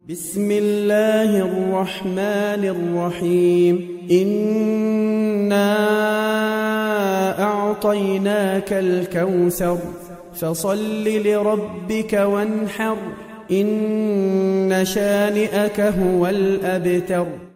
بسم الله الرحمن الرحيم إنا أعطيناك الكوثر فصل لربك وانحر إن شانئك هو الأبتر.